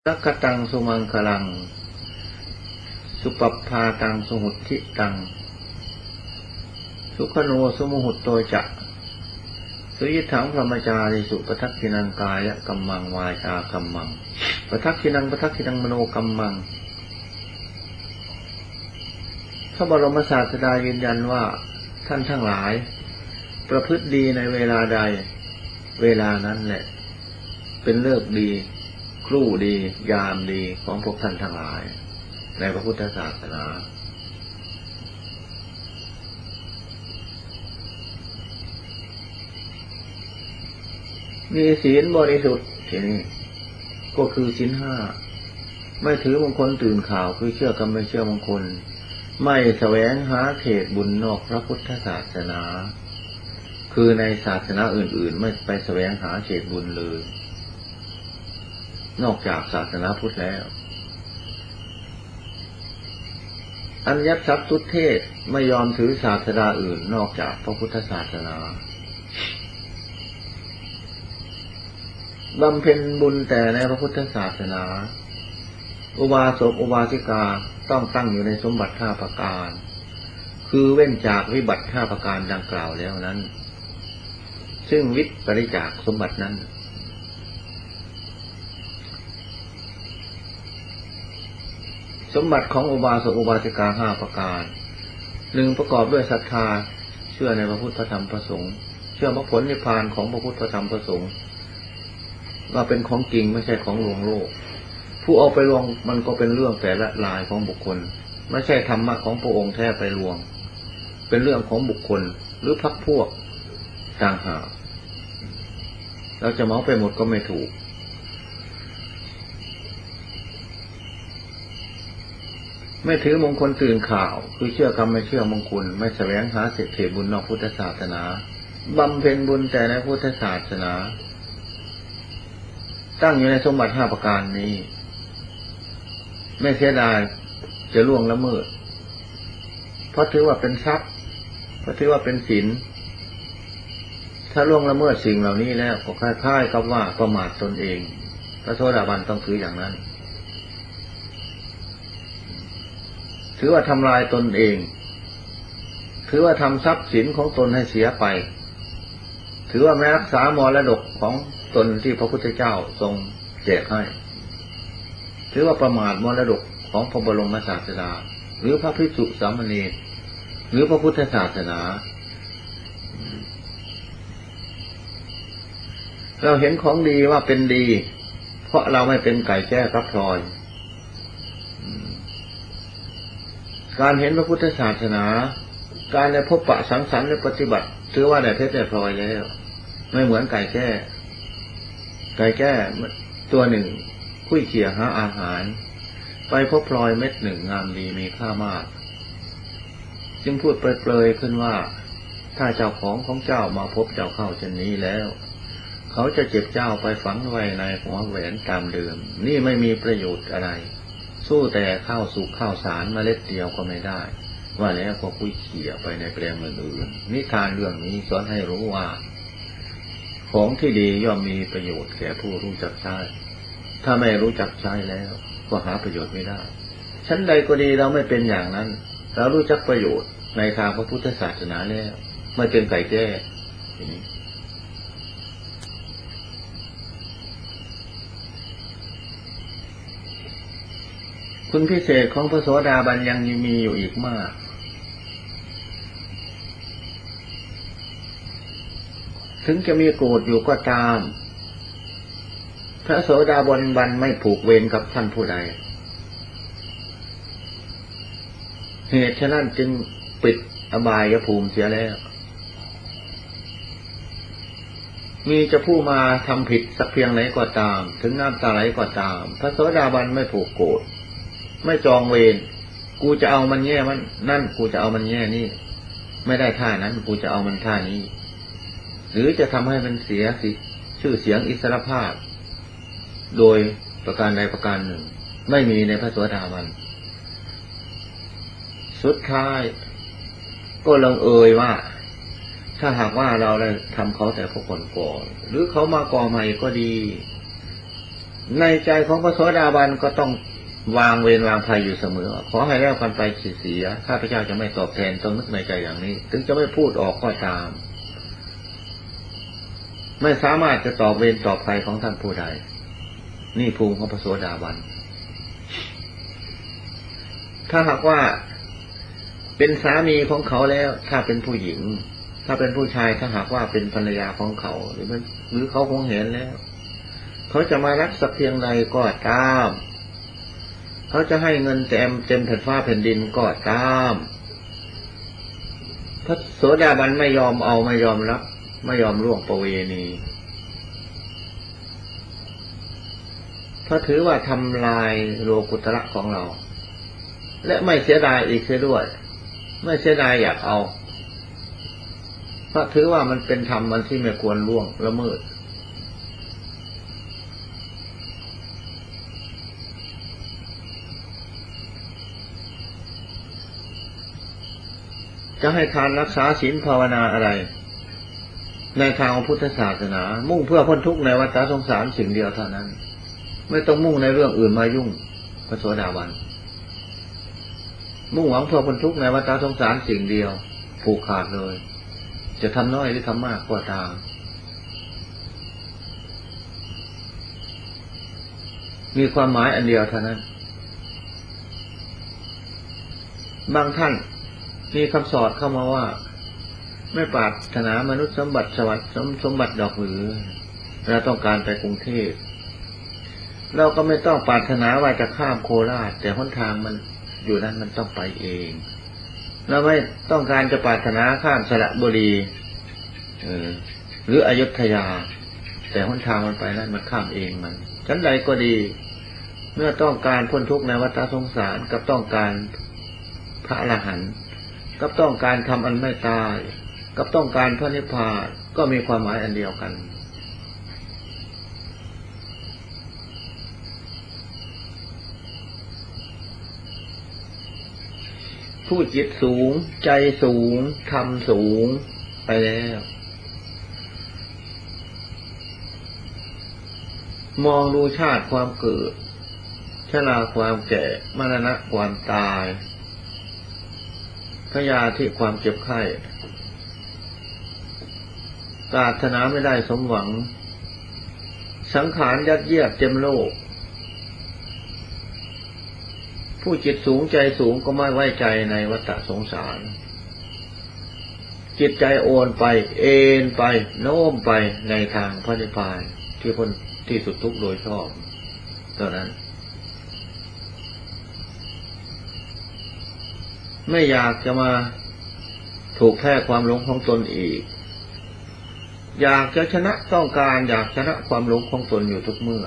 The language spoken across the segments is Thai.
สักขตังสุมังคลังสุปปภาตังสุหุทิตังสุขโนสมุหุตโตจะสุยิถังพรหมจาริสุปทักขินังกายกัมมังวาจากัมมังปทักขินังมโนกัมมังพระบรมศาสดายืนยันว่าท่านทั้งหลายประพฤติดีในเวลาใดเวลานั้นแหละเป็นฤกษ์ดีครู่ดียามดีของพวกท่านทั้งหลายในพระพุทธศาสนามีศีลบริสุทธิ์ทีนี้ก็คือศีลห้าไม่ถือมงคลตื่นข่าวคือเชื่อกับไม่เชื่อมงคลไม่แสวงหาเขตบุญนอกพระพุทธศาสนาคือในศาสนาอื่นๆไม่ไปแสวงหาเขตบุญเลยนอกจากศาสนาพุทธแล้วอัญญัตสัพตุเทศไม่ยอมถือศาสนาอื่นนอกจากพระพุทธศาสนาบำเพ็ญบุญแต่ในพระพุทธศาสนาอุบาสกอุบาสิกาต้องตั้งอยู่ในสมบัติ5ประการคือเว้นจากวิบัติ5ประการดังกล่าวแล้วนั้นซึ่งวิปริจากสมบัตินั้นสมบัติของอุบาสกอุบาสิกา5ประการ 1. ประกอบด้วยศรัทธาเชื่อในพระพุทธพระธรรมพระสงฆ์เชื่อมรรคผลนิพพานของพระพุทธพระธรรมพระสงฆ์ว่าเป็นของจริงไม่ใช่ของลวงโลกผู้เอาไปลวงมันก็เป็นเรื่องแต่ละรายของบุคคลไม่ใช่ธรรมะของพระองค์แท้ไปลวงเป็นเรื่องของบุคคลหรือพรรคพวกต่างหากเราจะเมาไปหมดก็ไม่ถูกไม่ถือมงคลตื่นข่าวคือเชื่อกรรมไม่เชื่อมงคลไม่แสวงหาเศรษฐีบุญนอกพุทธศาสนาบำเพ็ญบุญแต่ในพุทธศาสนาตั้งอยู่ในสมบัติ5ประการนี้ไม่เสียดายจะล่วงละเมิดเพราะถือว่าเป็นทรัพย์เพราะถือว่าเป็นศีลถ้าล่วงละเมิดสิ่งเหล่านี้แล้วก็คล้ายๆกับว่าประมาทตนเองพระโสดาบันต้องถืออย่างนั้นถือว่าทำลายตนเองถือว่าทำทรัพย์สินของตนให้เสียไปถือว่าไม่รักษามรดกของตนที่พระพุทธเจ้าทรงแจกให้ถือว่าประมาทมรดกของพระบรมศาสดาหรือพระภิกษุสามเณรหรือพระพุทธศาสนาเราเห็นของดีว่าเป็นดีเพราะเราไม่เป็นไก่แจ้กับพลอยการเห็นพระพุทธศาสนาการได้พบปะสังสรรค์และปฏิบัติถือว่าได้เพชรได้พลอยแล้วไม่เหมือนไก่แจ้ตัวหนึ่งคุ้ยเขี่ยหาอาหารไปพบพลอยเม็ดหนึ่งงามดีมีค่ามากจึงพูดเปรยๆขึ้นว่าถ้าเจ้าของเจ้ามาพบเจ้าเข้าเช่นนี้แล้วเขาจะเจ็บเจ้าไปฝังไว้ในหัวแหวนตามเดิมนี่ไม่มีประโยชน์อะไรสู้แต่ข้าวสุกข้าวสารเมล็ดเดียวก็ไม่ได้ว่าแล้วก็คุ้ยเขี่ยไปในแปลงอื่นๆนิทานเรื่องนี้สอนให้รู้ว่าของที่ดีย่อมมีประโยชน์แก่ผู้รู้จักใช้ถ้าไม่รู้จักใช้แล้วก็หาประโยชน์ไม่ได้ชั้นใดก็ดีเราไม่เป็นอย่างนั้นเรารู้จักประโยชน์ในทางพระพุทธศาสนาแล้วไม่เป็นไก่แจ้ทีนี้คุณพิเศษของพระโสดาบันยังมีอยู่อีกมากถึงจะมีโกรธอยู่ก็ตามพระโสดาบันไม่ผูกเวรกับท่านผู้ใดเหตุฉะนั้นจึงปิดอบายภูมิเสียแล้วมีจะผู้มาทำผิดสักเพียงไหนก็ตามถึงน้ำตาไหลก็ตามพระโสดาบันไม่ผูกโกรธไม่จองเวรกูจะเอามันแง่มันนั่นกูจะเอามันแง่นี่ไม่ได้ท่านั้นกูจะเอามันท่านี้หรือจะทำให้มันเสียชื่อเสียงอิสรภาพโดยประการใดประการหนึ่งไม่มีในพระโสดาบันสุดท้ายก็ลงเอยว่าถ้าหากว่าเราได้ทำเขาแต่พวกก่อนหรือเขามาก่อใหม่ก็ดีในใจของพระโสดาบันก็ต้องวางเวรวางภัยอยู่เสมอขอให้แล้วกันไปเสียข้าพเจ้าจะไม่ตอบแทนต้องนึกในใจอย่างนี้ถึงจะไม่พูดออกก็ตามไม่สามารถจะตอบเวรตอบภัยของท่านผู้ใดนี่ภูมิของพระโสดาบันถ้าหากว่าเป็นสามีของเขาแล้วถ้าเป็นผู้หญิงถ้าเป็นผู้ชายถ้าหากว่าเป็นภรรยาของเขาหรือเขาคงเห็นแล้วเขาจะมารักสักเพียงใดก็ตามเขาจะให้เงินเต็มแผ่นฟ้าแผ่นดินก็ตามพระโสดาบันไม่ยอมเอาไม่ยอมรับไม่ยอมล่วงประเวณีเพราะถือว่าทำลายโลกุตระของเราและไม่เสียดายอีกเสียด้วยไม่เสียดายอยากเอาเพราะถือว่ามันเป็นธรรมมันที่ไม่ควรล่วงละเมิดจะให้ทานรักษาศีลภาวนาอะไรในทางของพุทธศาสนามุ่งเพื่อพ้นทุกข์ในวัฏสงสารสิ่งเดียวเท่านั้นไม่ต้องมุ่งในเรื่องอื่นมายุ่งพระโสดาบันมุ่งหวังเพื่อพ้นทุกข์ในวัฏสงสารสิ่งเดียวผูกขาดเลยจะทำน้อยหรือทำมากก็ตามมีความหมายอันเดียวเท่านั้นบางท่านมีคำสอนเข้ามาว่าไม่ปรารถนามนุษย์สมบัติสวัสดิ์สมบัติดอกหรือเราต้องการไปกรุงเทพเราก็ไม่ต้องปรารถนาว่าจะข้ามโคราชแต่หนทางมันอยู่นั้นมันต้องไปเองเราไม่ต้องการจะปรารถนาข้ามสระบุรีหรืออยุธยาแต่หนทางมันไปนั้นมันข้ามเองมันชั้นใดก็ดีเมื่อต้องการพ้นทุกข์ในวัฏสงสารกับต้องการพระอรหันต์กับต้องการทำอันไม่ตายกับต้องการพระนิพพานก็มีความหมายอันเดียวกันผู้จิตสูงใจสูงธรรมสูงไปแล้วมองดูชาติความเกิดชราความแก่มรณะความตายพยาธิความเจ็บไข้ปรารถนาไม่ได้สมหวังสังขารยัดเยียดเต็มโลกผู้จิตสูงใจสูงก็ไม่ไว้ใจในวัฏสงสารจิตใจโอนไปเอ็นไปโน้มไปในทางพระนิพพานที่พ้นที่สุดทุกข์โดยชอบเท่านั้นไม่อยากจะมาถูกแพ้ความหลงของตนอีกอยากจะชนะต้องการอยากชนะความหลงของตนอยู่ทุกเมื่อ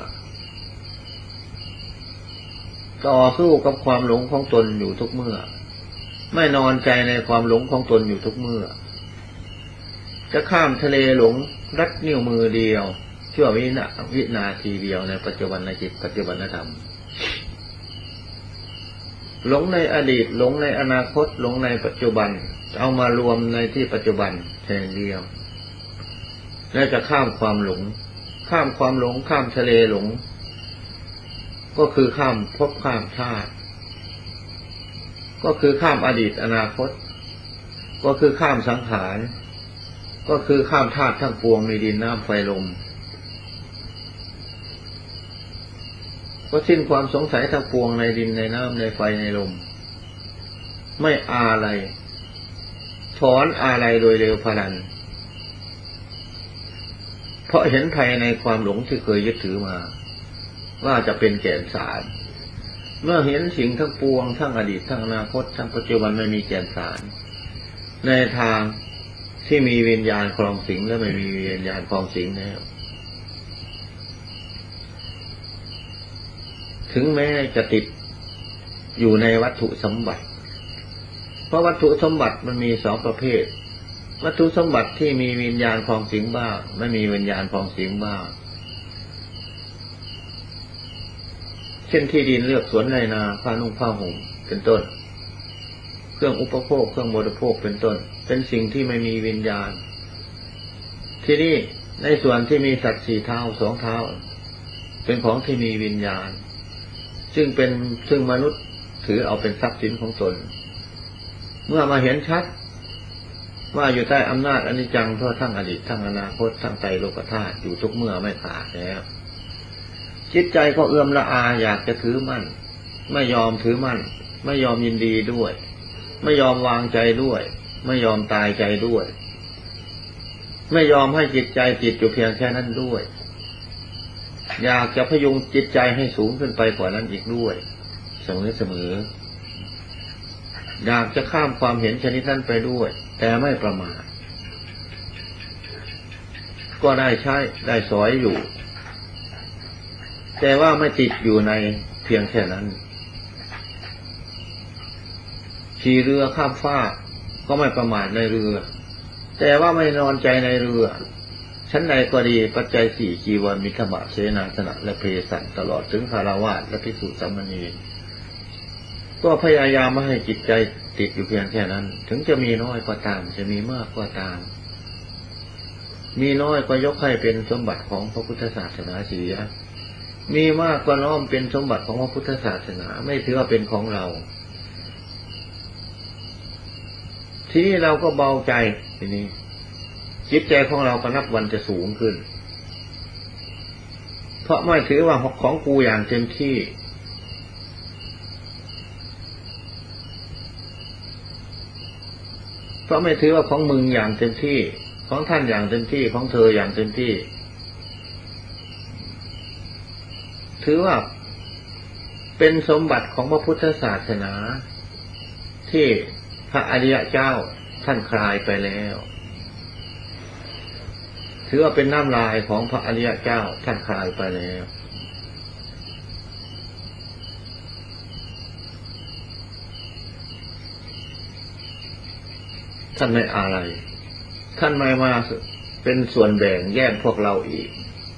ต่อสู้กับความหลงของตนอยู่ทุกเมื่อไม่นอนใจในความหลงของตนอยู่ทุกเมื่อจะข้ามทะเลหลงรัดนิ้วมือเดียวชั่ววินาทีเดียวในปัจจุบันในจิตปัจจุบันธรรมหลงในอดีตหลงในอนาคตหลงในปัจจุบันเอามารวมในที่ปัจจุบันแห่งเดียวและจะข้ามความหลงข้ามความหลงข้ามทะเลหลงก็คือข้ามภพข้ามชาติก็คือข้ามอดีตอนาคตก็คือข้ามสังขารก็คือข้ามธาตุทั้งปวงมีดินน้ำไฟลมก็สิ้นความสงสัยทั้งปวงในดินในน้ำในไฟในลมไม่อะไรถอนอะไรโดยเร็วพลันเพราะเห็นภัยในความหลงที่เคยยึดถือมาว่าจะเป็นแก่นสารเมื่อเห็นสิ่งทั้งปวงทั้งอดีตทั้งอนาคตทั้งปัจจุบันไม่มีแก่นสารในทางที่มีวิญญาณครองสิงและไม่มีวิญญาณครองสิงแล้วถึงแม้จะติดอยู่ในวัตถุสมบัติเพราะวัตถุสมบัติมันมีสองประเภทวัตถุสมบัติที่มีวิญญาณครองสิงบ้างไม่มีวิญญาณครองสิงบ้างเช่นที่ดินเลือกสวนไรนาผ้านุ่งผ้าห่มเป็นต้นเครื่องอุปโภคเครื่องบริโภคเป็นต้นเป็นสิ่งที่ไม่มีวิญญาณที่นี่ในส่วนที่มีสัตว์สี่เท้าสองเท้าเป็นของที่มีวิญญาณซึ่งมนุษย์ถือเอาเป็นทรัพย์สินของตนเมื่อมาเห็นชัดว่าอยู่ใต้อำนาจอนิจจังทั่วทั้งอดีตทั้งอนาคตทั้งไตรโลกธาตุอยู่ทุกเมื่อไม่ขาดแล้วจิตใจก็เอื้อมละอาอยากจะถือมั่นไม่ยอมถือมั่นไม่ยอมยินดีด้วยไม่ยอมวางใจด้วยไม่ยอมตายใจด้วยไม่ยอมให้จิตใจติดอยู่เพียงแค่นั้นด้วยอยากจะพยุงจิตใจให้สูงขึ้นไปกว่านั้นอีกด้วยเสมออยากจะข้ามความเห็นชนิดนั้นไปด้วยแต่ไม่ประมาทก็ได้ใช้ได้สอยอยู่แต่ว่าไม่ติดอยู่ในเพียงแค่นั้นขี่เรือข้ามฟากก็ไม่ประมาทในเรือแต่ว่าไม่นอนใจในเรือชั้นใดก็ดีปัจจัยสี่จีวรมิถบะเสนาสนะและเพศัตตลอดถึงคฤหัสถ์และภิกษุสามเณรก็พยายามไม่ให้จิตใจติดอยู่เพียงแค่นั้นถึงจะมีน้อยก็ตามจะมีมากก็ตามมีน้อยก็ยกให้เป็นสมบัติของพระพุทธศาสนาเสียมีมากก็น้อมเป็นสมบัติของพระพุทธศาสนาไม่ถือว่าเป็นของเราทีนี้เราก็เบาใจทีนี้จิตใจของเราก็นับวันจะสูงขึ้นเพราะไม่ถือว่าของกูอย่างเต็มที่เพราะไม่ถือว่าของมึงอย่างเต็มที่ของท่านอย่างเต็มที่ของเธออย่างเต็มที่ถือว่าเป็นสมบัติของพระพุทธศาสนาที่พระอริยเจ้าท่านคลายไปแล้วถือว่าเป็นน้ำลายของพระอริยเจ้าท่านคลายไปแล้วท่านไม่อะไรท่านไม่มาเป็นส่วนแบ่งแย่งพวกเราอีก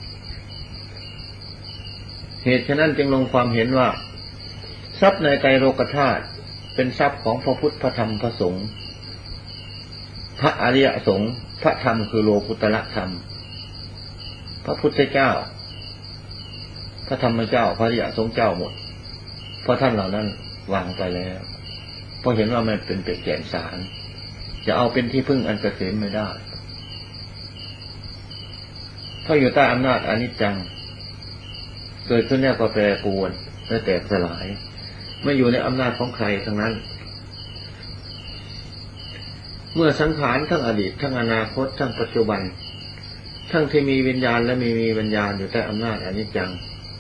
เหตุฉะนั้นจึงลงความเห็นว่าทรัพย์ในไตรโลกธาตุเป็นทรัพย์ของพระพุทธพระธรรมพระสงฆ์พระอริยสงฆ์พระธรรมคือโลกุตตรธรรมพระพุทธเจ้าพระธรรมเจ้าพระอริยสงฆ์เจ้าหมดเพราะท่านเหล่านั้นวางไปแล้วเพราะเห็นว่ามันเป็นเปรตแก่นสารจะเอาเป็นที่พึ่งอันเกษมไม่ได้เพราะอยู่ใต้อำนาจอนิจจังเกิดขึ้นแล้วก็แปรปรวนและแตกสลายไม่อยู่ในอำนาจของใครทั้งนั้นเมื่อสังขารทั้งอดีตทั้งอนาคตทั้งปัจจุบันทั้งที่มีวิญญาณและไม่มีวิญญาณอยู่ใต้อำนาจอนิจจัง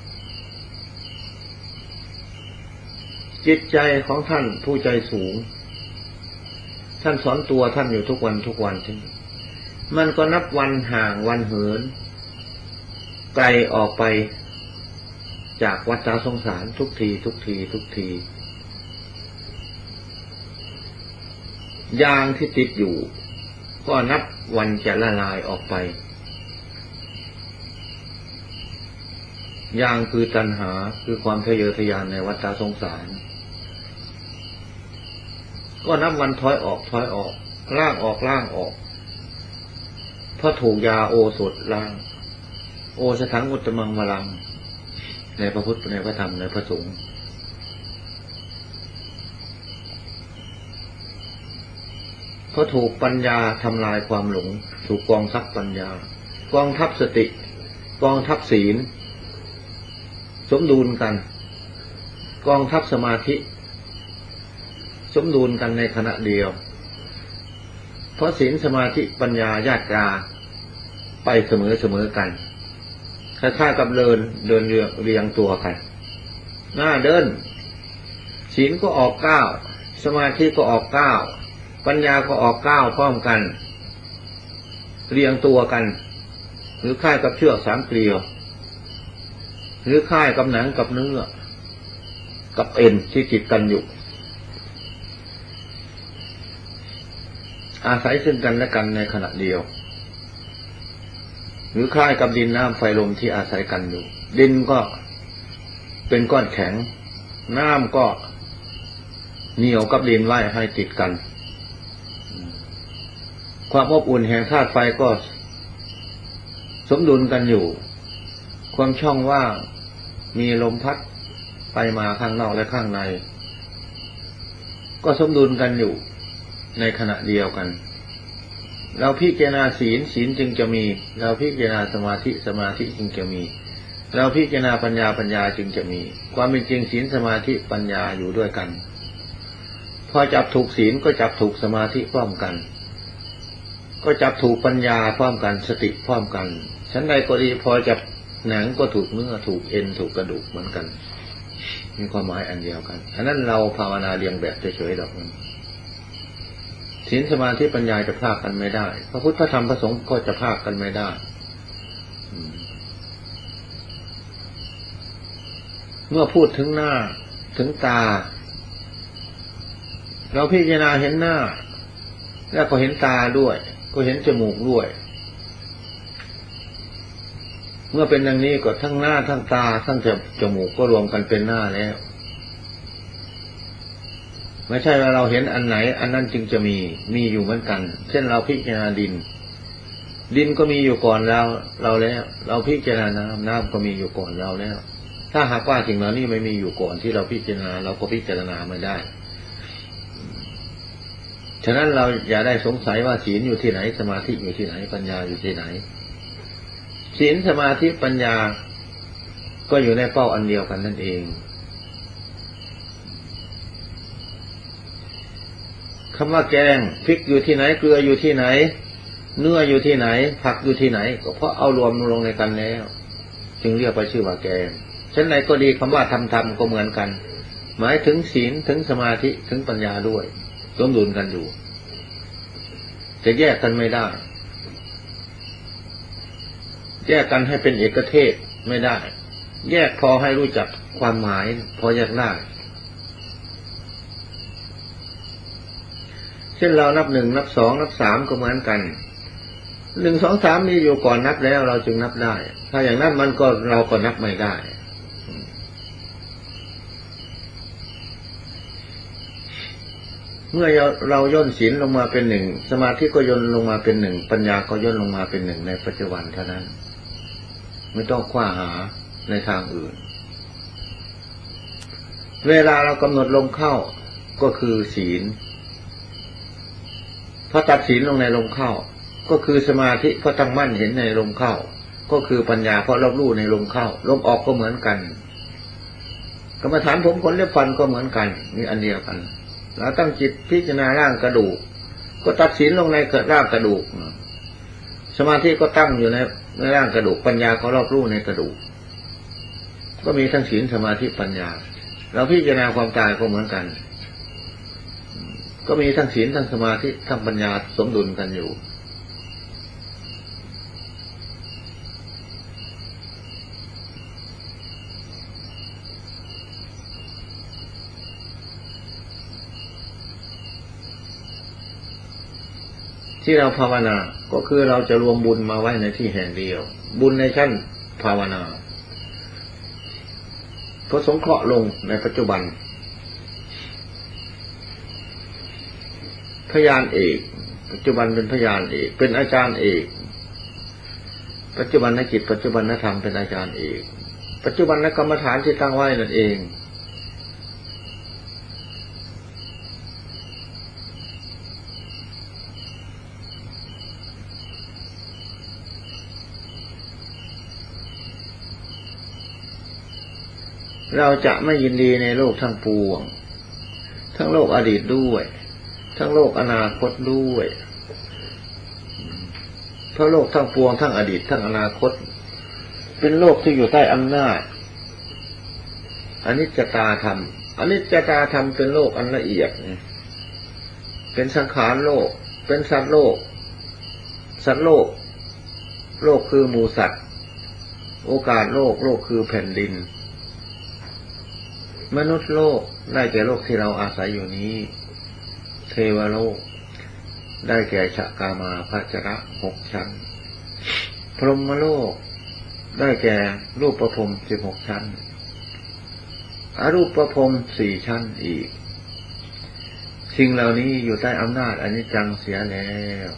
จิตใจของท่านผู้ใจสูงท่านสอนตัวท่านอยู่ทุกวันใช่ไหมมันก็นับวันห่างวันเหินไกลออกไปจากวัฏสงสารทุกทียางที่ติดอยู่ก็นับวันจะละลายออกไปยางคือตัณหาคือความทะเยอทะยานในวัฏสงสารก็นับวันถอยออกล่างออกเพราะถูกยาโอสถล่างโอสถังอุตตมังวรังในพระพุทธในพระธรรมในพระสงฆ์เพราะถูกปัญญาทำลายความหลงถูกกองทัพปัญญากองทัพสติกองทัพศีลสมดุลกันกองทัพสมาธิสมดุลกันในขณะเดียวเพราะศีลสมาธิปัญญาญาติกาไปเสมอกันคล้ายๆกับเดินเรียงตัวกันหน้าเดินศีลก็ออก9สมาธิก็ออก9ปัญญาก็ออก9พร้อมกันเรียงตัวกันหรือคล้ายกับเชือก3 เกลียวหรือคล้ายกับหนังกับเนื้อกับเอ็นที่ติดกันอยู่อาศัยซึ่งกันและกันในขณะเดียวหรือคล้ายกับดินน้ำไฟลมที่อาศัยกันอยู่ดินก็เป็นก้อนแข็งน้ำก็เหนียวกับดินไว้ให้ติดกันความอบอุ่นแห่งธาตุไฟก็สมดุลกันอยู่ความช่องว่างมีลมพัดไปมาข้างนอกและข้างในก็สมดุลกันอยู่ในขณะเดียวกันเราพิจารณาศีลศีลจึงจะมีเราพิจารณาสมาธิสมาธิจึงจะมีเราพิจารณาปัญญาปัญญาจึงจะมีความเป็นจริงศีลสมาธิปัญญาอยู่ด้วยกันพอจับถูกศีลก็จับถูกสมาธิพร้อมกันก็จับถูกปัญญาพร้อมกันสติพร้อมกันชั้นใดก็ดีพอจับหนังก็ถูกเนื้อถูกเอ็นถูกกระดูกเหมือนกันมีความหมายอันเดียวกันอันนั้นเราภาวนาเรียงแบบเฉยๆดอกนั้นศีลสมาธิปัญญาจะพรากกันไม่ได้พระพุทธพระธรรมพระสงฆ์ก็จะพรากกันไม่ได้เมื่อพูดถึงหน้าถึงตาเราพิจารณาเห็นหน้าแล้วก็เห็นตาด้วยก็เห็นจมูกด้วยเมื่อเป็นอย่างนี้ก็ทั้งหน้าทั้งตาทั้งจมูกก็รวมกันเป็นหน้าแล้วไม่ใช่ว่าเราเห็นอันไหนอันนั้นจึงจะมีอยู่เหมือนกันเช่นเราพิจารณาดินก็มีอยู่ก่อนเราแล้วเราพิจารณาน้ำก็มีอยู่ก่อนเราแล้วถ้าหากว่าสิ่งเหล่านี้ไม่มีอยู่ก่อนที่เราพิจารณาเราก็พิจารณาไม่ได้ฉะนั้นเราอย่าได้สงสัยว่าศีลอยู่ที่ไหนสมาธิอยู่ที่ไหนปัญญาอยู่ที่ไหนศีลสมาธิปัญญาก็อยู่ในเป้าอันเดียวกันนั่นเองคำว่าแกงพริกอยู่ที่ไหนเกลืออยู่ที่ไหนเนื้ออยู่ที่ไหนผักอยู่ที่ไหนก็เพราะเอารวมลงในกันแล้วจึงเรียกไปชื่อว่าแกงฉะนั้นก็ดีคำว่าทำก็เหมือนกันหมายถึงศีลถึงสมาธิถึงปัญญาด้วยสมดุลกันอยู่จะแยกกันไม่ได้แยกกันให้เป็นเอกเทศไม่ได้แยกพอให้รู้จักความหมายพอแยกได้เช่นเรานับหนึ่งนับสองนับสามก็เหมือนกันหนึ่งสองสามนี่อยู่ก่อนนับแล้วเราจึงนับได้ถ้าอย่างนั้นมันก็เราก็นับไม่ได้เมื่อเราย่นศีลลงมาเป็นหนึ่งสมาธิก็ย่นลงมาเป็นหนึ่งปัญญาก็ย่นลงมาเป็นหนึ่งในปัจจุบันเท่านั้นไม่ต้องคว้าหาในทางอื่นเวลาเรากำหนดลมเข้าก็คือศีลพอตัดศีลลงในลมเข้าก็คือสมาธิเพราะตั้งมั่นเห็นในลมเข้าก็คือปัญญาเพราะรับรู้ในลมเข้าลมออกก็เหมือนกันกรรมฐานผมขนเล็บฟันก็เหมือนกันมีอันเดียวกันเราตั้งจิตพิจารณาร่างกระดูกก็ตัดศีลลงในร่างกระดูกสมาธิก็ตั้งอยู่ในร่างกระดูกปัญญาก็รอบรู้ในกระดูกก็มีทั้งศีลสมาธิปัญญาเราพิจารณาความตายก็เหมือนกันก็มีทั้งศีลทั้งสมาธิทั้งปัญญาสมดุลกันอยู่ที่เราภาวนาก็คือเราจะรวมบุญมาไว้ในที่แห่งเดียวบุญในชั้นภาวนาก็สงเคราะห์ลงในปัจจุบันพยานเอกปัจจุบันเป็นพยานเอกเป็นอาจารย์เอกปัจจุบันนจิตปัจจุบันนธรรมเป็นอาจารย์เอกปัจจุบันนกรรมฐานที่ตั้งไว้นั่นเองเราจะไม่ยินดีในโลกทั้งปวงทั้งโลกอดีตด้วยทั้งโลกอนาคตด้วยเพราะโลกทั้งปวงทั้งอดีตทั้งอนาคตเป็นโลกที่อยู่ใต้อำนาจอนิจจตาธรรมอนิจจตาธรรมเป็นโลกอันละเอียดเป็นสังขารโลกเป็นสัตว์โลกสัตว์โลกโลกคือหมู่สัตว์โอกาสโลกโลกคือแผ่นดินมนุษย์โลกได้แก่โลกที่เราอาศัยอยู่นี้เทวโลกได้แก่ชะกามาภัจระ6 ชั้นพรหมโลกได้แก่รูปประพรหม16 ชั้นอรูปประพรหม4 ชั้นอีกสิ่งเหล่านี้อยู่ใต้อำนาจอนิจจังเสียแล้ว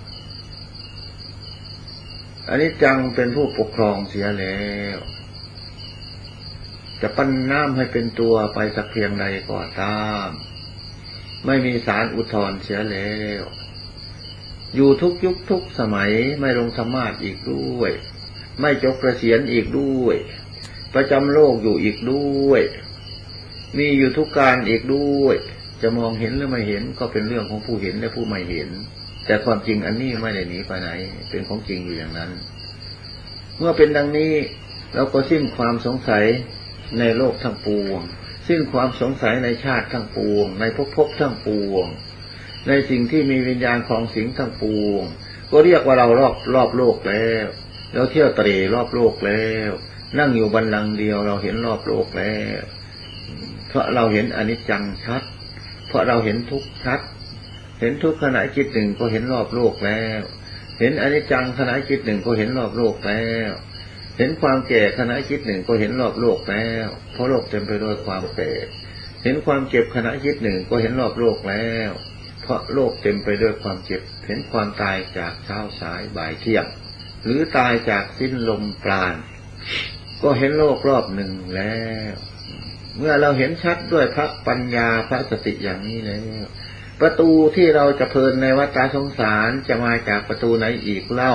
อนิจจังเป็นผู้ปกครองเสียแล้วจะปั้นน้ำให้เป็นตัวไปสักเพียงใดก็ตามไม่มีศาลอุทธรณ์เสียแล้วอยู่ทุกยุคทุกสมัยไม่ลงธรรมาสอีกด้วยไม่จบเกษียณอีกด้วยประจำโลกอยู่อีกด้วยมีอยู่ทุกการอีกด้วยจะมองเห็นหรือไม่เห็นก็เป็นเรื่องของผู้เห็นและผู้ไม่เห็นแต่ความจริงอันนี้ไม่ได้หนีไปไหนเป็นของจริงอยู่อย่างนั้นเมื่อเป็นดังนี้เราก็สิ้นความสงสัยในโลกทั้งปวงสิ้นความสงสัยในชาติทั้งปวงในภพทั้งปวงในสิ่งที่มีวิญญาณของสิ่งทั้งปวงก็เรียกว่าเรารอบโลกแล้วเราเที่ยวเตร่รอบโลกแล้วนั่งอยู่บัลลังก์เดียวเราเห็นรอบโลกแล้วเพราะเราเห็นอนิจจังชัดเพราะเราเห็นทุกข์ชัดเห็นทุกข์ขณะจิตหนึ่งก็เห็นรอบโลกแล้วเห็นอนิจจังขณะจิตหนึ่งก็เห็นรอบโลกแล้วเห็นความแก่ขณะจิตหนึ่งก็เห็นรอบโลกแล้วเพราะโลกเต็มไปด้วยความแก่เห็นความเจ็บขณะจิตหนึ่งก็เห็นรอบโลกแล้วเพราะโลกเต็มไปด้วยความเจ็บเห็นความตายจากเช้าสายบ่ายเที่ยงหรือตายจากสิ้นลมปราณก็เห็นโลกรอบหนึ่งแล้วเมื่อเราเห็นชัดด้วยพระปัญญาพระสติอย่างนี้แล้วประตูที่เราจะเพลินในวัฏสงสารจะมาจากประตูไหนอีกเล่า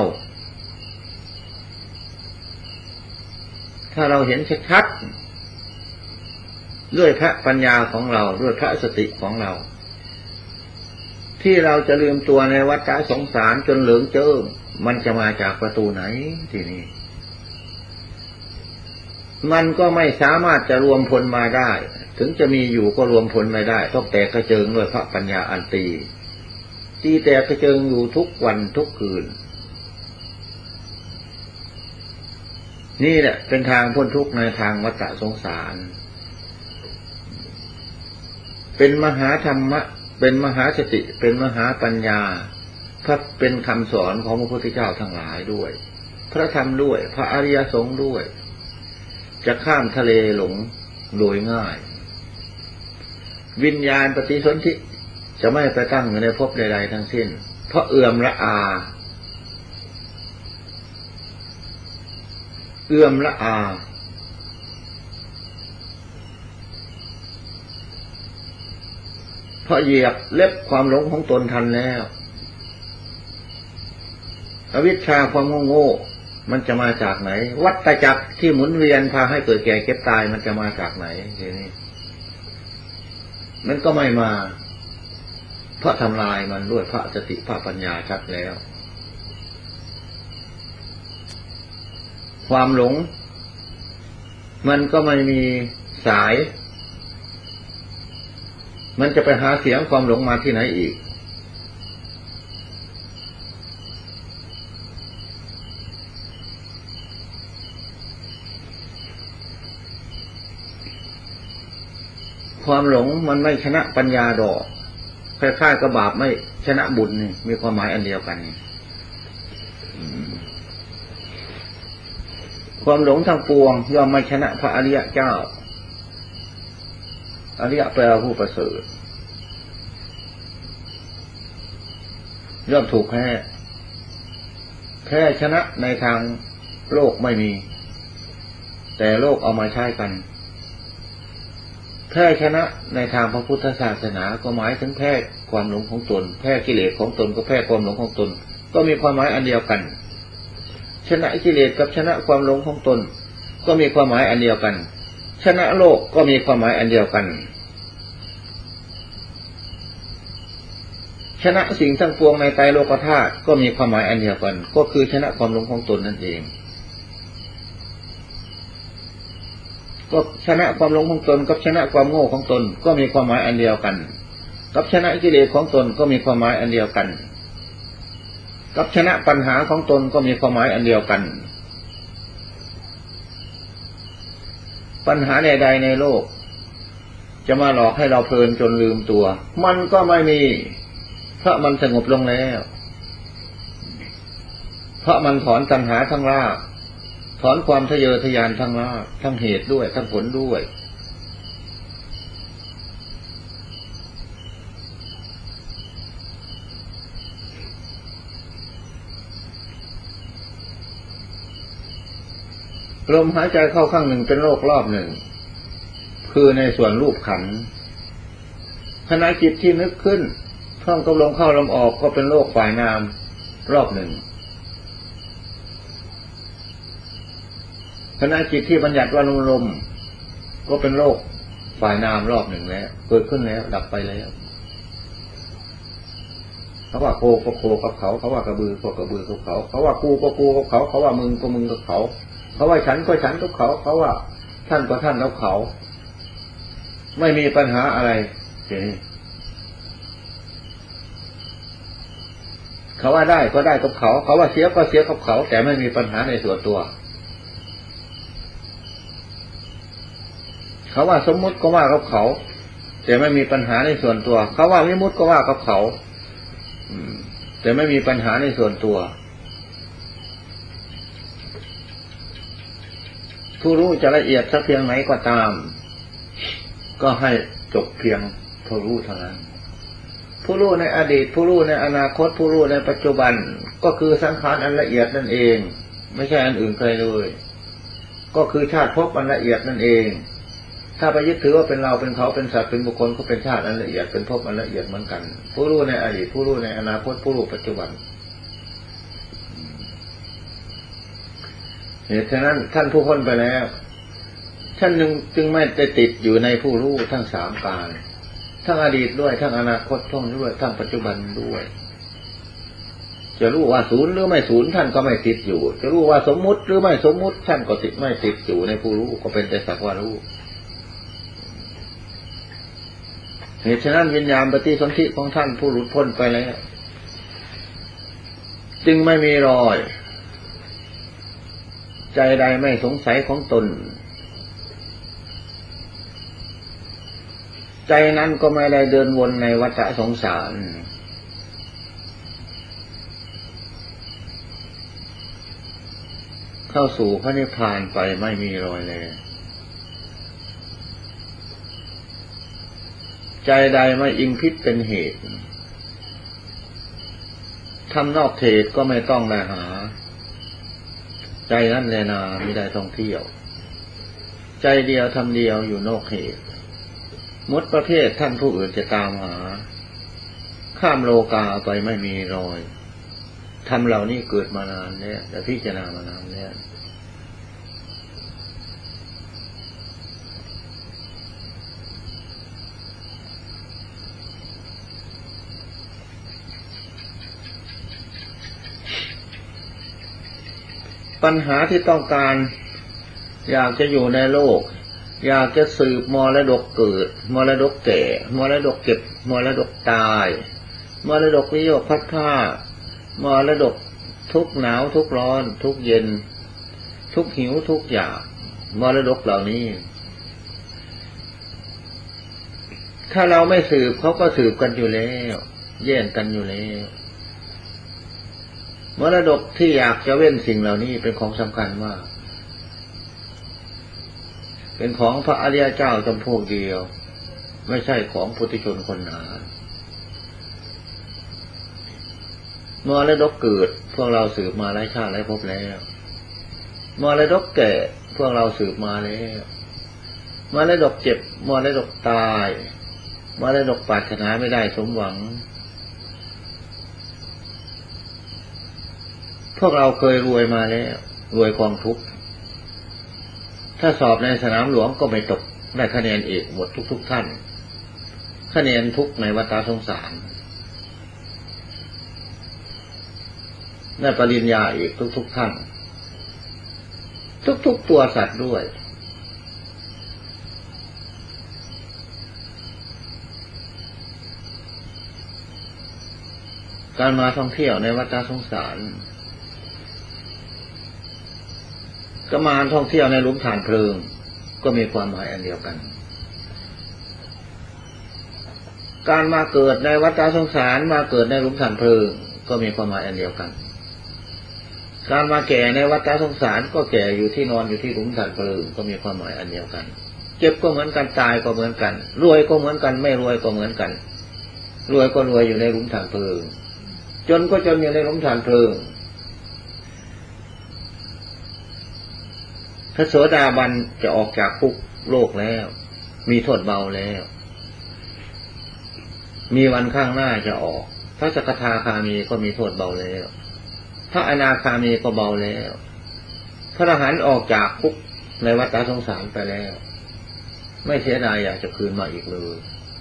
ถ้าเราเห็นชัดๆด้วยพระปัญญาของเราด้วยพระสติของเราที่เราจะลืมตัวในวัฏสงสารจนเหลืองเจิ้งมันจะมาจากประตูไหนทีนี้มันก็ไม่สามารถจะรวมพลมาได้ถึงจะมีอยู่ก็รวมพลไม่ได้ต้องแตกกระเจิงด้วยพระปัญญาอันตีแตกกระเจิงอยู่ทุกวันทุกคืนนี่แหละเป็นทางพ้นทุกข์ในทางวัฏสงสารเป็นมหาธรรมะเป็นมหาสติเป็นมหาปัญญาพระเป็นคำสอนของพระพุทธเจ้าทั้งหลายด้วยพระธรรมด้วยพระอริยสงฆ์ด้วยจะข้ามทะเลหลงโดยง่ายวิญญาณปฏิสนธิจะไม่ไปตั้งอยู่ในภพใดๆทั้งสิ้นเพราะเอื่อมละอาเพราะเหยียบเล็บความหลงของตนทันแล้วอวิชชาความโง่มันจะมาจากไหนวัฏจักรที่หมุนเวียนพาให้เกิดแก่เก็บตายมันจะมาจากไหนทีนี้มันก็ไม่มาเพราะทำลายมันด้วยพระสติพระปัญญาชัดแล้วความหลงมันก็ไม่มีสายมันจะไปหาเสียงความหลงมาที่ไหนอีกความหลงมันไม่ชนะปัญญาดอกคล้ายๆกับบาปไม่ชนะบุญนี่มีความหมายอันเดียวกันความหลงทั้งปวงย่อมไม่ชนะพระอริยเจ้าอริยแปลว่าผู้ประเสริฐย่อมถูกแพ้ชนะในทางโลกไม่มีแต่โลกเอามาใช้กันแพ้ชนะในทางพระพุทธศาสนาก็หมายถึงแพ้ความหลงของตนแพ้กิเลสของตนก็แพ้ความหลงของตนก็มีความหมายอันเดียวกันชนะกิเลสกับชนะความหลงของตนก็มีความหมายอันเดียวกันชนะโลกก็มีความหมายอันเดียวกันชนะสิ่งทั้งปวงในไตรโลกธาตุก็มีความหมายอันเดียวกันก็คือชนะความหลงของตนนั่นเองก็ชนะความหลงของตนกับชนะความโง่ของตนก็มีความหมายอันเดียวกันกับชนะกิเลสของตนก็มีความหมายอันเดียวกันกับชนะปัญหาของตนก็มีความหมายอันเดียวกันปัญหาใดๆในโลกจะมาหลอกให้เราเพลินจนลืมตัวมันก็ไม่มีเพราะมันสงบลงแล้วเพราะมันถอนตัณหาทั้งรากถอนความทะเยอทะยานทั้งรากทั้งเหตุด้วยทั้งผลด้วยลมหายใจเข้าข้างหนึ่งเป็นโลกรอบหนึ่งคือในส่วนรูปขันธ์ขณะจิตที่นึกขึ้นท่องกำลังเข้าลมออกก็เป็นโลกฝ่ายนามรอบหนึ่งขณะจิตที่บัญญัติว่าลมก็เป็นโลกฝ่ายนามรอบหนึ่งแล้วเกิดขึ้นแล้วดับไปแล้วเขาว่าโคก็โคกับเขาเขาว่ากระบือก็กระบือกับเขาเขาว่ากูก็กูกับเขาเขาว่ามึงก็มึงกับเขาเขาว่าฉันก็ฉันกับเขาเขาว่าท่านก็ท่านกับเขาไม่มีปัญหาอะไรทีนี้เขาว่าได้ก็ได้กับเขาเขาว่าเสียก็เสียกับเขาแต่ไม่มีปัญหาในส่วนตัวเขาว่าสมมุติก็ว่ากับเขาแต่ไม่มีปัญหาในส่วนตัวเขาว่าวิมุตติก็ว่ากับเขาแต่ไม่มีปัญหาในส่วนตัวผู้รู้จะละเอียดสักเพียงไหนก็ตามก็ให้จบเพียงผู้รู้เท่านั้นผู้รู้ในอดีตผู้รู้ในอนาคตผู้รู้ในปัจจุบันก็คือสังขารอันละเอียดนั่นเองไม่ใช่อันอื่นใครเลยก็คือชาติภพอันละเอียดนั่นเองถ้าไปยึดถือว่าเป็นเราเป็นเขาเป็นสัตว์เป็นบุคคลก็เป็นชาติอันละเอียดเป็นภพอันละเอียดเหมือนกันผู้รู้ในอดีตผู้รู้ในอนาคตผู้รู้ปัจจุบันเหตุฉะนั้นท่านผู้พ้นไปแล้วท่านจึงไม่ได้ติดอยู่ในผู้รู้ทั้งสามกาลทั้งอดีตด้วยทั้งอนาคตด้วยทั้งปัจจุบันด้วยจะรู้ว่าศูนย์หรือไม่ศูนย์ท่านก็ไม่ติดอยู่จะรู้ว่าสมมุติหรือไม่สมมุติท่านก็ไม่ติดอยู่ในผู้รู้ก็เป็นแต่สักว่ารู้เหตุฉะนั้นวิญญาณปฏิสนธิของท่านผู้หลุดพ้นไปแล้วจึงไม่มีรอยใจใดไม่สงสัยของตนใจนั้นก็ไม่ได้เดินวนในวัฏสงสารเข้าสู่พระนิพพานไปไม่มีรอยเลยใจใดไม่อิงพิษเป็นเหตุทำนอกเหตุก็ไม่ต้องได้หาใจนั้นแลนาไม่ได้ท่องเที่ยวใจเดียวทำเดียวอยู่นอกเหตุมดประเภทท่านผู้อื่นจะตามหาข้ามโลกาไปไม่มีรอยทำเหล่านี้เกิดมานานแล้วแต่พิจารณามานานแล้วปัญหาที่ต้องการอยากจะอยู่ในโลกอยากจะสืบมรดกเกิดมรดกแก่มรดกเก็บมรดกตายมรดกวิโยคพัดผ้ามรดกทุกหนาวทุกร้อนทุกเย็นทุกหิวทุกอยากมรดกเหล่านี้ถ้าเราไม่สืบเขาก็สืบกันอยู่แล้วแย่งกันอยู่แล้วมรดกที่อยากจะเว้นสิ่งเหล่านี้เป็นของสำคัญมากเป็นของพระอริยเจ้าจำพวกเดียวไม่ใช่ของปุถุชนคนหนามรดกเกิดพวกเราสืบมาหลายชาติหลายภพแล้วมรดกแก่พวกเราสืบมาแล้วมรดกเจ็บมรดกตายมรดกปรารถนาไม่ได้สมหวังพวกเราเคยรวยมาแล้วรวยกองทุกข์ถ้าสอบในสนามหลวงก็ไม่ตกได้คะแนนเอกหมดทุกท่านคะแนนทุกในวัฏสงสารได้ปริญญาเอกทุกท่านทุกตัวสัตว์ด้วยการมาท่องเที่ยวในวัฏสงสารก็มาท่องเที่ยวในหลุมฐานเพลิงก็มีความหมายอันเดียวกันการมาเกิดในวัฏสงสารมาเกิดในหลุมฐานเพลิงก็มีความหมายอันเดียวกันการมาแก่ในวัฏสงสารก็แก่อยู่ที่นอนอยู่ที่หลุมฐานเพลิงก็มีความหมายอันเดียวกันเจ็บก็เหมือนกันตายก็เหมือนกันรวยก็เหมือนกันไม่รวยก็เหมือนกันรวยก็รวยอยู่ในหลุมฐานเพลิงจนก็จนอยู่ในหลุมฐานเพลิงพระโสดาบันจะออกจากคุกโลกแล้วมีโทษเบาแล้วมีวันข้างหน้าจะออกพระสกทาคามีก็มีโทษเบาแล้วพระอนาคามีก็เบาแล้วพระอรหันต์ออกจากคุกในวัฏสงสารไปแล้วไม่เสียดายอยากจะคืนมาอีกเลย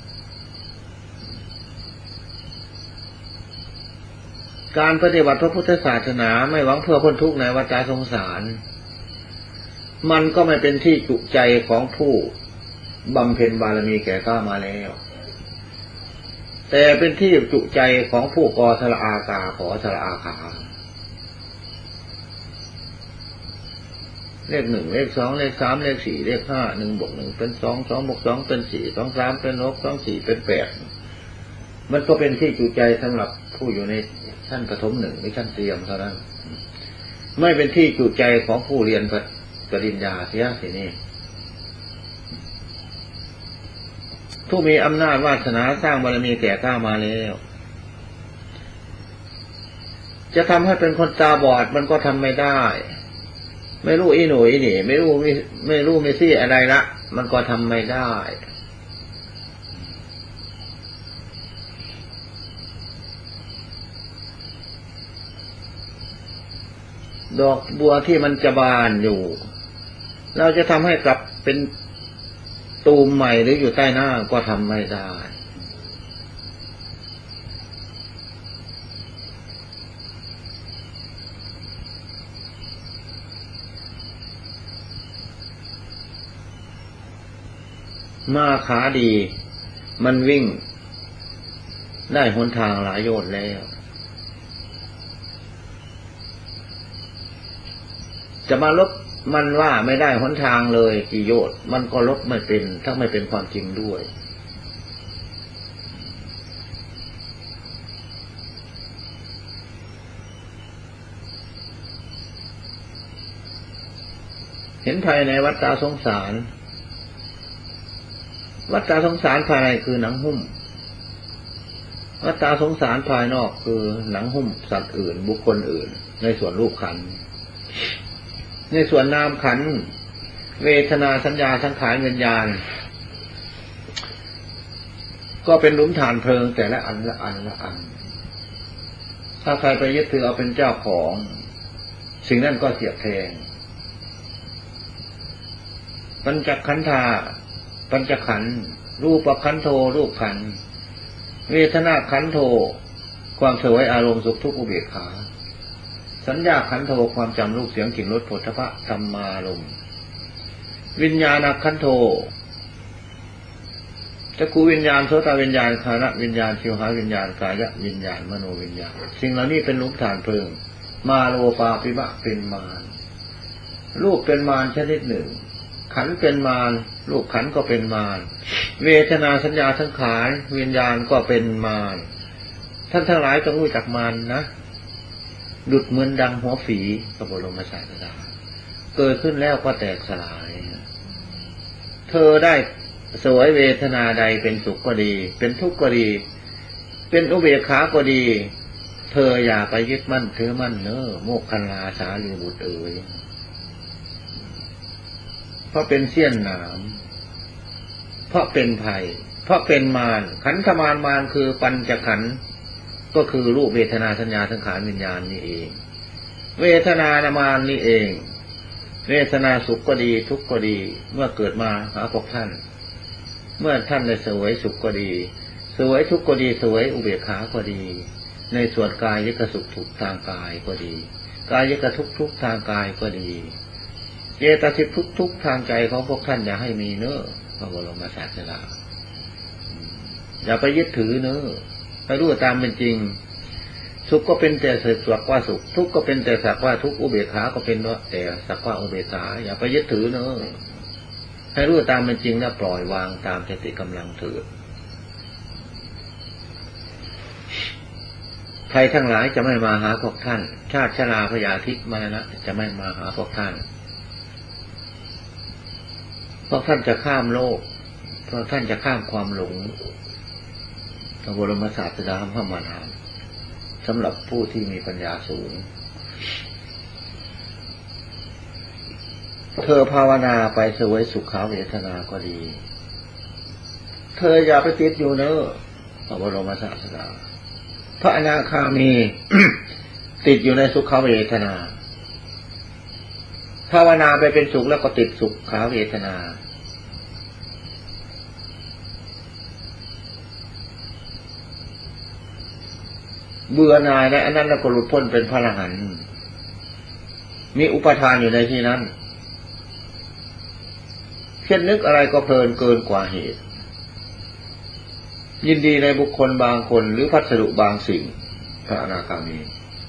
การปฏิบัติพระพุทธศาสนาไม่หวังเพื่อพ้นทุกข์ในวัฏสงสารมันก็ไม่เป็นที่จุใจของผู้บำเพ็ญบารมีแก่กล้ามาแล้วแต่เป็นที่จุใจของผู้กอสละอากาขอสละอาขาเลขหนึ่งเลขสองเลขสามเลขสี่เลขห้าหนึ่งบวกหนึ่งเป็นสองสองบวกสองเป็นสี่สองสามเป็นหกสองสี่เป็นแปดมันก็เป็นที่จุใจสำหรับผู้อยู่ในชั้นประถมหนึ่งหรือชั้นเตรียมเท่านั้นไม่เป็นที่จุใจของผู้เรียนปริญญาเสียทีนี้ผู้มีอำนาจวาสนาสร้างบารมีแก่กล้ามาแล้วจะทำให้เป็นคนตาบอดมันก็ทำไม่ได้ไม่รู้อีหนุ่ยนี่ไม่รู้ไม่ซี่อะไรละมันก็ทำไม่ได้ดอกบัวที่มันจะบานอยู่เราจะทำให้กลับเป็นตูมใหม่หรืออยู่ใต้หน้าก็ทำไม่ได้ม้าขาดีมันวิ่งได้หนทางหลายโยชน์แล้วจะมาลบมันว่าไม่ได้หนทางเลยกี่โยชน์มันก็ลบไม่เป็นถ้าไม่เป็นความจริงด้วยเห็นภายในวัฏสงสารวัฏสงสารภายในคือหนังหุ้มวัฏสงสารภายนอกคือหนังหุ้มสัตว์อื่นบุคคลอื่นในส่วนรูปขันธ์ในส่วนนามขันธ์เวทนาสัญญาสังขารวิญญาณก็เป็นหลุมฐานเพลิงแต่ละอันละอันละอันถ้าใครไปยึดถือเอาเป็นเจ้าของสิ่งนั้นก็เสียบแทงปัญจขันธาปัญจขันธ์รูปขันโธรูปขันธ์เวทนาขันโธความเสวยอารมณ์สุขทุกข์อุเบกขาสัญญาขันโธความจำรูปเสียงกลิ่นรสโผฏฐัพพะธรรมารมณ์วิญญาณขันโธจักขุวิญญาณโสตวิญญาณฆานวิญญาณชิวหาวิญญาณกายวิญญาณมโนวิญญาณสิ่งเหล่านี้เป็นหลุมฐานเพลิงมาโลปาปิบะเป็นมารรูปเป็นมารชนิดหนึ่งขันธ์เป็นมารรูปขันธ์ก็เป็นมารเวทนาสัญญาสังขารวิญญาณก็เป็นมารท่านทั้งหลายต้องรู้จักมารนะดุจเหมือนดังหัวฝีพระบรมศาสดาเกิดขึ้นแล้วก็แตกสลายเธอได้สวยเวทนาใดเป็นสุขก็ดีเป็นทุกข์ก็ดีเป็นอุเบกขาก็ดีเธออย่าไปยึดมั่นถือมั่นเนอะโมกขันลาสาลีบุตรเอ๋ยเพราะเป็นเสี้ยนหนามเพราะเป็นภัยเพราะเป็นมารขันธมารมารคือปัญจขันธ์ก็คือรูปเวทนาสัญญาสังขารวิญญาณนี่เองเวทนานามารนี่เองเวทนาสุขก็ดีทุกข์ก็ดีเมื่อเกิดมาหาพวกท่านเมื่อท่านได้เสวยสุขก็ดีเสวยทุกข์ก็ดีเสวยอุเบกขาก็ดีในส่วนกายยกสุขทุกทางกายก็ดีกายยกทุกทุกทางกายก็ดีเจตสิกทุกทางใจของพวกท่านอย่าให้มีเน้อพระบรมศาสดาอย่าไปยึดถือเน้อให้รู้ตามเป็นจริงสุขก็เป็นแต่สักว่าสุขทุกข์ก็เป็นแต่สักว่าทุกข์อุเบกขาก็เป็นแต่สักว่าอุเบกขาอย่าไปยึดถือเน้อให้รู้ตามเป็นจริงแล้วปล่อยวางตามสติกำลังเถิดใครทั้งหลายจะไม่มาหาพวกท่านชาติชราพยาธิมรณะจะไม่มาหาพวกท่านเพราะท่านจะข้ามโลกเพราะท่านจะข้ามความหลงพระบรมศาสดาพระมารดาสำหรับผู้ที่มีปัญญาสูงเธอภาวนาไปเสวยสุขเวทนาก็ดีธออย่าไปติดอยู่เนอะพระบรมศาสดาพระอนาคามี ติดอยู่ในสุขเวทนาภาวนาไปเป็นสุขแล้วก็ติดสุขขาเวทนาเบื่อหน่ายในอันนั้นแล้วก็หลุดพ้นเป็นพระอรหันต์มีอุปทานอยู่ในที่นั้นเช่นนึกอะไรก็เพลินเกินกว่าเหตุยินดีในบุคคลบางคนหรือพัสดุบางสิ่งพระอนาคามี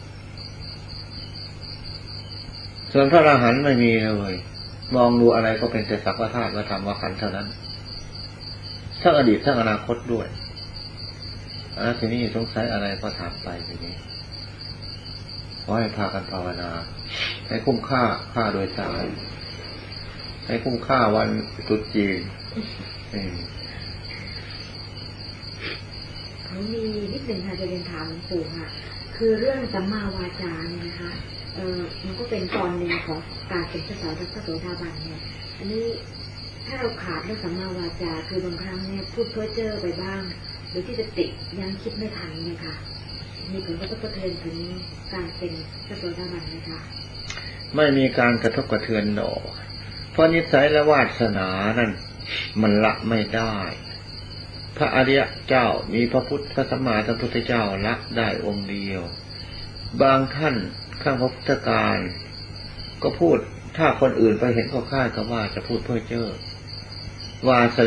ส่วนพระอรหันต์ไม่มีเลยมองดูอะไรก็เป็นแต่สักว่าธาตุว่าธรรมว่าขันธ์เท่านั้นทั้งอดีตทั้งอนาคตด้วยทีนี้สงสัยอะไรก็ถามไปทีนี้ขอให้พากันภาวนาให้คุ้มค่าโดยสายให้คุ้มค่าวันตรุษจีนเขามีนิดหนึ่งค่ะจะเรียนถามหลวงปู่ค่ะคือเรื่องสัมมาวาจาเนี่ยนะคะมันก็เป็นตอนหนึ่งของการเป็นพระโสดาบันเนี่ยอันนี้ถ้าเราขาดเรื่องสัมมาวาจาคือบางครั้งเนี่ยพูดเพ้อเจ้อไปบ้างหรือที่จะติยังคิดไม่ทันเนี่ยค่ะมีผลกระทบกระเทือนถึงการเป็นพระโสดาบันไหมคะไม่มีการกระทบกระเทือนหรอกเพราะนิสัยและวาสนานั่นมันละไม่ได้พระอริยเจ้ามีพระพุทธพระสัมมาสัมพุทธเจ้าละได้องค์เดียวบางท่านข้างพระพุทธการก็พูดถ้าคนอื่นไปเห็นก็คาดกันว่าจะพูดเพ้อเจ้อวาส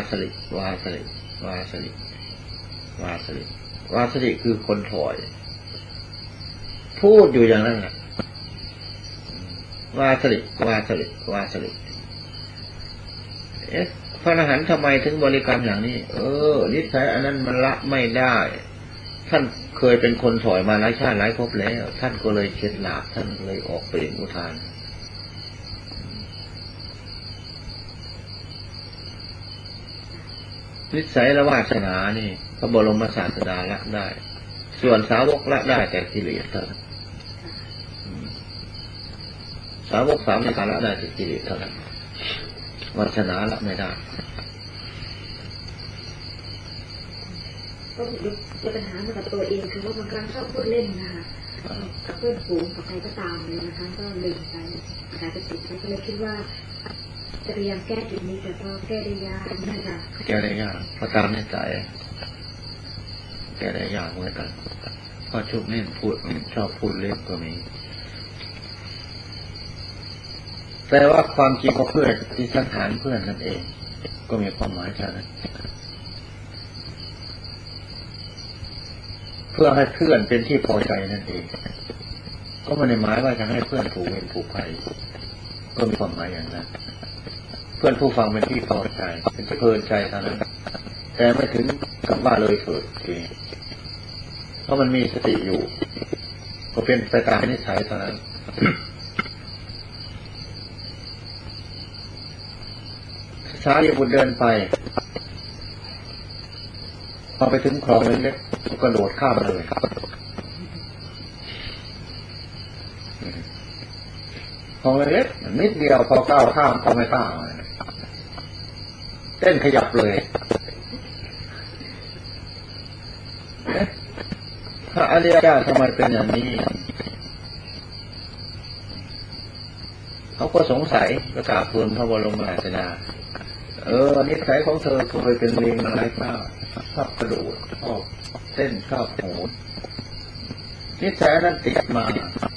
ลิคือคนถอยพูดอยู่อย่างนั้นแหละวาสลิพระอรหันต์ทำไมถึงบริกรรมอย่างนี้นิสัยอันนั้นมันละไม่ได้ท่านเคยเป็นคนถอยมาหลายชาติหลายภพแล้วท่านก็เลยเข็ดหลาบท่านเลยออกเปล่งอุทานนิสัยและวาสนานี่พระบรมศาสดาละได้ส่วนสาวกละได้แต่กิเลสเท่านั้นสาวกสามในการละได้แต่กิเลสเท่านั้นวาสนาละไม่ได้ก็จะปัญหามากับตัวเองคือว่าบางครั้งชอบพูดเล่นนะคะกับเพื่อนฝูงกับใครก็ตามเลยนะคะก็ลืมไปกลายเป็นติดไปก็เลยคิดว่าจะพยายามแก้จุดนี้แต่ก็แก้ได้ยากนะคะแก้ได้ยากเพราะตามนิสัยแก้ได้ยากเหมือนกันเพราะชุบเล่นพูดชอบพูดเล่นก็มีแต่ว่าความจริงก็เพื่อนที่สังหารเพื่อนนั่นเองก็มีความหมายแค่นั้นเพื่อให้เพื่อนเป็นที่พอใจนั่นเองก็ไม่ได้หมายว่าจะให้เพื่อนถูกเวรถูกภัยก็มีความหมายอย่างนั้นเพื่อนผู้ฟังเป็นที่พอใจเป็นเพลินใจเท่านั้นแต่ไม่ถึงกับว่าเลยเถิดเพราะมันมีสติอยู่ก็เป็นไปตามนิสัยเท่านั้นสารีบุตรเดินไปพอไปถึงคลองเล็กๆก็โดดข้ามเลยคลองเล็กนิดเดียวพอก้าวข้ามก็ไม่ก้าวเต้นขยับเลยพระอริยเจ้าทำไมเป็นอย่างนี้เขาก็สงสัยก็กราบทูลพระบรมศาสดานิสัยของเธอเคยเป็นลิงมาหลายครั้งชอบกระโดดชอบเต้นชอบโหนนิสัยนั้นติดมา